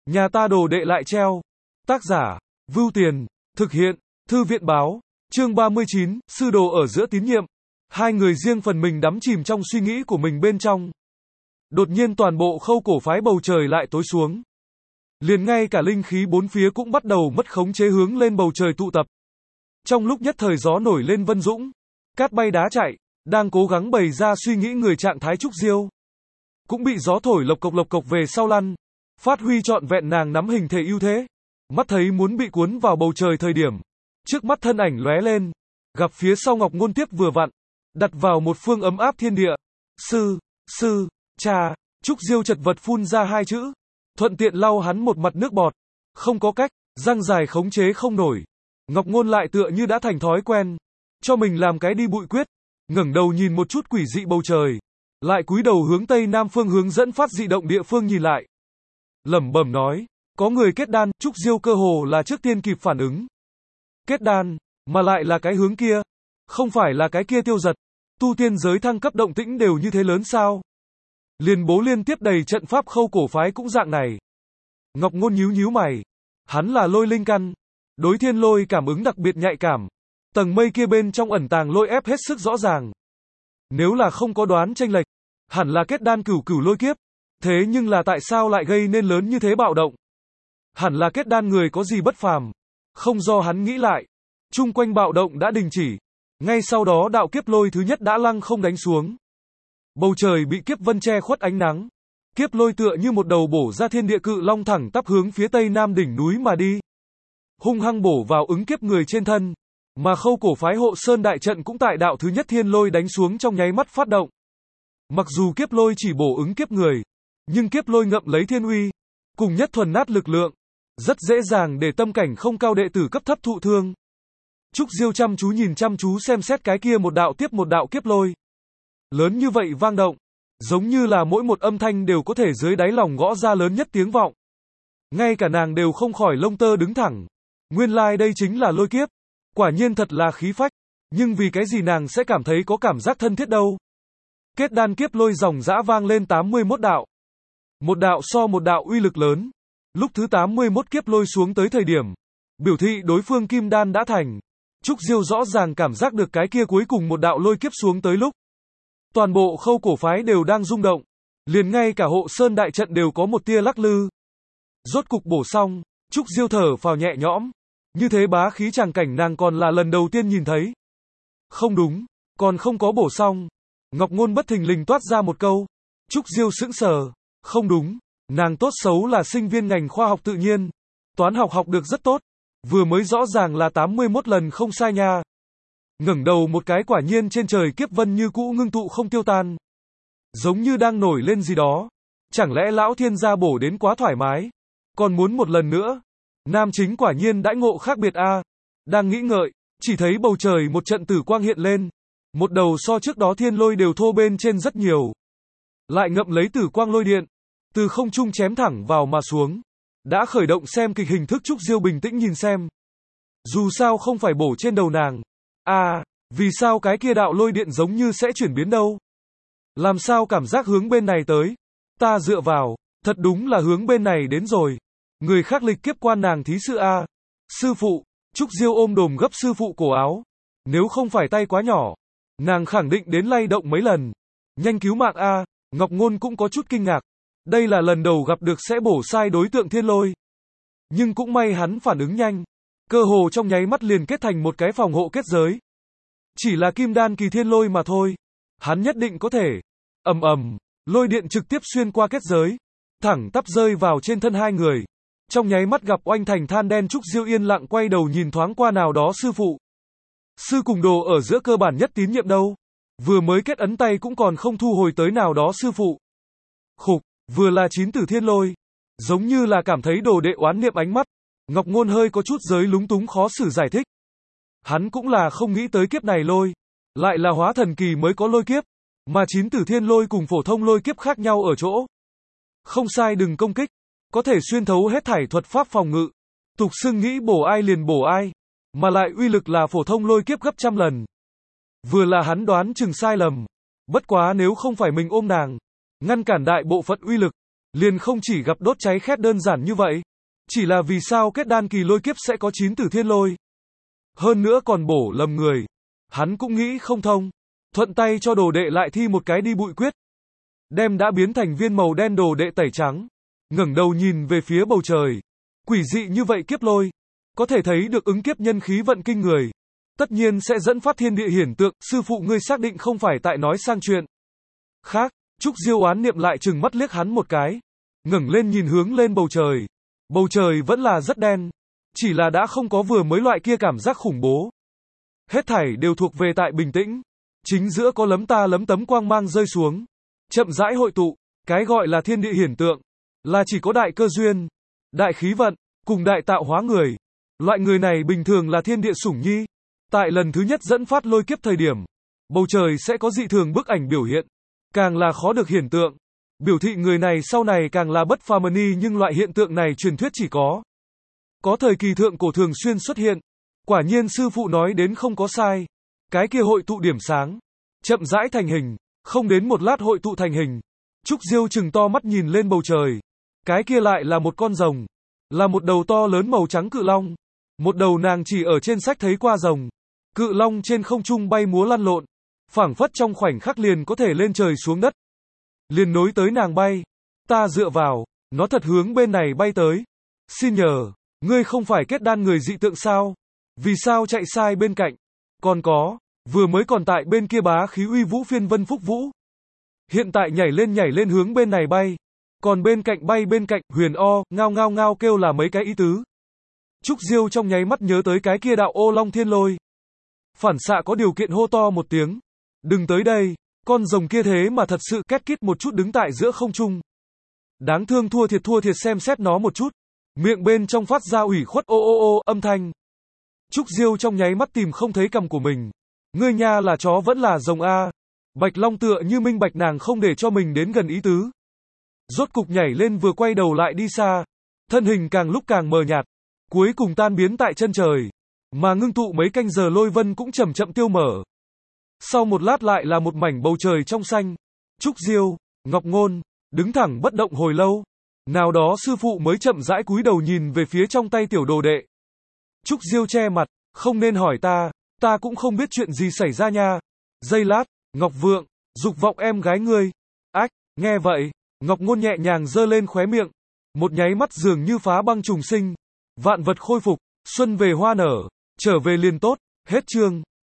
Nhà ta đồ đệ lại treo. Tác giả, Vưu Tiền, thực hiện, Thư viện báo, chương 39, sư đồ ở giữa tín nhiệm. Hai người riêng phần mình đắm chìm trong suy nghĩ của mình bên trong. Đột nhiên toàn bộ Khâu cổ phái bầu trời lại tối xuống. Liền ngay cả linh khí bốn phía cũng bắt đầu mất khống chế hướng lên bầu trời tụ tập. Trong lúc nhất thời gió nổi lên vân dũng, cát bay đá chạy, đang cố gắng bày ra suy nghĩ người trạng thái Trúc Diêu. Cũng bị gió thổi lộc cộc về sau lăn, phát huy trọn vẹn nàng nắm hình thể ưu thế. Mắt thấy muốn bị cuốn vào bầu trời thời điểm, trước mắt thân ảnh lóe lên, gặp phía sau Ngọc Ngôn tiếp vừa vặn, đặt vào một phương ấm áp thiên địa. Sư, cha, Trúc Diêu chật vật phun ra hai chữ, thuận tiện lau hắn một mặt nước bọt. Không có cách, răng dài khống chế không nổi. Ngọc Ngôn lại tựa như đã thành thói quen, cho mình làm cái đi bụi quyết, ngẩng đầu nhìn một chút quỷ dị bầu trời, lại cúi đầu hướng tây nam phương hướng dẫn phát dị động địa phương nhìn lại. Lẩm bẩm nói, có người kết đan. Trúc Diêu cơ hồ là trước tiên kịp phản ứng. Kết đan, mà lại là cái hướng kia, không phải là cái kia Tiêu Giật. Tu tiên giới thăng cấp động tĩnh đều như thế lớn sao? Liền bố liên tiếp đầy trận pháp Khâu cổ phái cũng dạng này. Ngọc Ngôn nhíu mày, hắn là lôi linh căn, đối thiên lôi cảm ứng đặc biệt nhạy cảm. Tầng mây kia bên trong ẩn tàng lôi ép hết sức rõ ràng. Nếu là không có đoán chênh lệch, hẳn là kết đan cửu lôi kiếp. Thế nhưng là tại sao lại gây nên lớn như thế bạo động? Hẳn là kết đan người có gì bất phàm. Không do hắn nghĩ lại, chung quanh bạo động đã đình chỉ. Ngay sau đó đạo kiếp lôi thứ nhất đã lăng không đánh xuống. Bầu trời bị kiếp vân che khuất ánh nắng. Kiếp lôi tựa như một đầu bổ ra thiên địa cự long thẳng tắp hướng phía tây nam đỉnh núi mà đi. Hung hăng bổ vào ứng kiếp người trên thân. Mà Khâu cổ phái hộ sơn đại trận cũng tại đạo thứ nhất thiên lôi đánh xuống trong nháy mắt phát động. Mặc dù kiếp lôi chỉ bổ ứng kiếp người, nhưng kiếp lôi ngậm lấy thiên uy, cùng nhất thuần nát lực lượng, rất dễ dàng để tâm cảnh không cao đệ tử cấp thấp thụ thương. Trúc Diêu chăm chú xem xét cái kia một đạo tiếp một đạo kiếp lôi. Lớn như vậy vang động, giống như là mỗi một âm thanh đều có thể dưới đáy lòng gõ ra lớn nhất tiếng vọng. Ngay cả nàng đều không khỏi lông tơ đứng thẳng. Nguyên lai đây chính là lôi kiếp. Quả nhiên thật là khí phách, nhưng vì cái gì nàng sẽ cảm thấy có cảm giác thân thiết đâu. Kết đan kiếp lôi dòng dã vang lên 81 đạo. Một đạo so một đạo uy lực lớn. Lúc thứ 81 kiếp lôi xuống tới thời điểm, biểu thị đối phương kim đan đã thành. Trúc Diêu rõ ràng cảm giác được cái kia cuối cùng một đạo lôi kiếp xuống tới lúc. Toàn bộ Khâu cổ phái đều đang rung động. Liền ngay cả hộ sơn đại trận đều có một tia lắc lư. Rốt cục bổ xong, Trúc Diêu thở phào nhẹ nhõm. Như thế bá khí tràng cảnh nàng còn là lần đầu tiên nhìn thấy. Không đúng, còn không có bổ xong. Ngọc Ngôn bất thình lình toát ra một câu. Trúc Diêu sững sờ. Không đúng, nàng tốt xấu là sinh viên ngành khoa học tự nhiên. Toán học học được rất tốt. Vừa mới rõ ràng là 81 lần không sai nha. Ngẩng đầu một cái quả nhiên trên trời kiếp vân như cũ ngưng tụ không tiêu tan. Giống như đang nổi lên gì đó. Chẳng lẽ lão thiên gia bổ đến quá thoải mái, còn muốn một lần nữa? Nam chính quả nhiên đãi ngộ khác biệt a. Đang nghĩ ngợi, chỉ thấy bầu trời một trận tử quang hiện lên. Một đầu so trước đó thiên lôi đều thô bên trên rất nhiều. Lại ngậm lấy tử quang lôi điện, từ không trung chém thẳng vào mà xuống. Đã khởi động xem kịch hình thức. Trúc Diêu bình tĩnh nhìn xem. Dù sao không phải bổ trên đầu nàng. Vì sao cái kia đạo lôi điện giống như sẽ chuyển biến đâu? Làm sao cảm giác hướng bên này tới? Ta dựa vào, thật đúng là hướng bên này đến rồi. Người khác lịch kiếp quan nàng thí sự a. Sư phụ, Trúc Diêu ôm đồm gấp sư phụ cổ áo. Nếu không phải tay quá nhỏ, nàng khẳng định đến lay động mấy lần. Nhanh cứu mạng a. Ngọc Ngôn cũng có chút kinh ngạc. Đây là lần đầu gặp được sẽ bổ sai đối tượng thiên lôi. Nhưng cũng may hắn phản ứng nhanh. Cơ hồ trong nháy mắt liền kết thành một cái phòng hộ kết giới. Chỉ là kim đan kỳ thiên lôi mà thôi. Hắn nhất định có thể. Lôi điện trực tiếp xuyên qua kết giới, thẳng tắp rơi vào trên thân hai người. Trong nháy mắt gặp oanh thành than đen. Trúc Diêu yên lặng quay đầu nhìn thoáng qua nào đó sư phụ. Sư cùng đồ ở giữa cơ bản nhất tín nhiệm đâu. Vừa mới kết ấn tay cũng còn không thu hồi tới nào đó sư phụ. Khục, vừa là 9 tử thiên lôi. Giống như là cảm thấy đồ đệ oán niệm ánh mắt. Ngọc Ngôn hơi có chút giới lúng túng khó xử giải thích. Hắn cũng là không nghĩ tới kiếp này lôi. Lại là hóa thần kỳ mới có lôi kiếp. Mà 9 tử thiên lôi cùng phổ thông lôi kiếp khác nhau ở chỗ. Không sai đừng công kích. Có thể xuyên thấu hết thảy thuật pháp phòng ngự. Tục xưng nghĩ bổ ai liền bổ ai. Mà lại uy lực là phổ thông lôi kiếp gấp trăm lần. Vừa là hắn đoán chừng sai lầm. Bất quá nếu không phải mình ôm nàng, ngăn cản đại bộ phận uy lực, liền không chỉ gặp đốt cháy khét đơn giản như vậy. Chỉ là vì sao kết đan kỳ lôi kiếp sẽ có 9 tử thiên lôi. Hơn nữa còn bổ lầm người. Hắn cũng nghĩ không thông. Thuận tay cho đồ đệ lại thi một cái đi bụi quyết. Đem đã biến thành viên màu đen đồ đệ tẩy trắng. Ngẩng đầu nhìn về phía bầu trời. Quỷ dị như vậy kiếp lôi. Có thể thấy được ứng kiếp nhân khí vận kinh người. Tất nhiên sẽ dẫn phát thiên địa hiển tượng. Sư phụ ngươi xác định không phải tại nói sang chuyện khác. Trúc Diêu oán niệm lại trừng mắt liếc hắn một cái. Ngẩng lên nhìn hướng lên bầu trời. Bầu trời vẫn là rất đen. Chỉ là đã không có vừa mới loại kia cảm giác khủng bố. Hết thảy đều thuộc về tại bình tĩnh. Chính giữa có lấm ta lấm tấm quang mang rơi xuống. Chậm rãi hội tụ. Cái gọi là thiên địa hiển tượng. Là chỉ có đại cơ duyên, đại khí vận, cùng đại tạo hóa người. Loại người này bình thường là thiên địa sủng nhi. Tại lần thứ nhất dẫn phát lôi kiếp thời điểm, bầu trời sẽ có dị thường bức ảnh biểu hiện. Càng là khó được hiển tượng. Biểu thị người này sau này càng là bất phàm ni, nhưng loại hiện tượng này truyền thuyết chỉ có thời kỳ thượng cổ thường xuyên xuất hiện. Quả nhiên sư phụ nói đến không có sai. Cái kia hội tụ điểm sáng, chậm rãi thành hình, không đến một lát hội tụ thành hình. Trúc Diêu trừng to mắt nhìn lên bầu trời. Cái kia lại là một con rồng, là một đầu to lớn màu trắng cự long. Một đầu nàng chỉ ở trên sách thấy qua rồng. Cự long trên không trung bay múa lăn lộn, phảng phất trong khoảnh khắc liền có thể lên trời xuống đất. Liền nối tới nàng bay. Ta dựa vào, nó thật hướng bên này bay tới. Xin nhờ, ngươi không phải kết đan người dị tượng sao? Vì sao chạy sai bên cạnh? Còn có, vừa mới còn tại bên kia bá khí uy vũ phiên vân phúc vũ. Hiện tại nhảy lên hướng bên này bay. Còn bên cạnh bay bên cạnh, huyền o, ngao ngao ngao kêu là mấy cái ý tứ. Trúc Diêu trong nháy mắt nhớ tới cái kia đạo ô long thiên lôi. Phản xạ có điều kiện hô to một tiếng. Đừng tới đây, con rồng kia thế mà thật sự két kít một chút đứng tại giữa không trung. Đáng thương thua thiệt xem xét nó một chút. Miệng bên trong phát ra ủy khuất ô ô ô âm thanh. Trúc Diêu trong nháy mắt tìm không thấy cằm của mình. Ngươi nha là chó vẫn là rồng a. Bạch Long tựa như minh bạch nàng không để cho mình đến gần ý tứ. Rốt cục nhảy lên vừa quay đầu lại đi xa. Thân hình càng lúc càng mờ nhạt. Cuối cùng tan biến tại chân trời. Mà ngưng tụ mấy canh giờ lôi vân cũng chậm chậm tiêu mở. Sau một lát lại là một mảnh bầu trời trong xanh. Trúc Diêu, Ngọc Ngôn, đứng thẳng bất động hồi lâu. Nào đó sư phụ mới chậm rãi cúi đầu nhìn về phía trong tay tiểu đồ đệ. Trúc Diêu che mặt, không nên hỏi ta cũng không biết chuyện gì xảy ra nha. Giây lát, Ngọc Vượng, dục vọng em gái ngươi. Ách, nghe vậy, Ngọc Ngôn nhẹ nhàng giơ lên khóe miệng. Một nháy mắt dường như phá băng trùng sinh. Vạn vật khôi phục, xuân về hoa nở, trở về liền tốt, hết chương.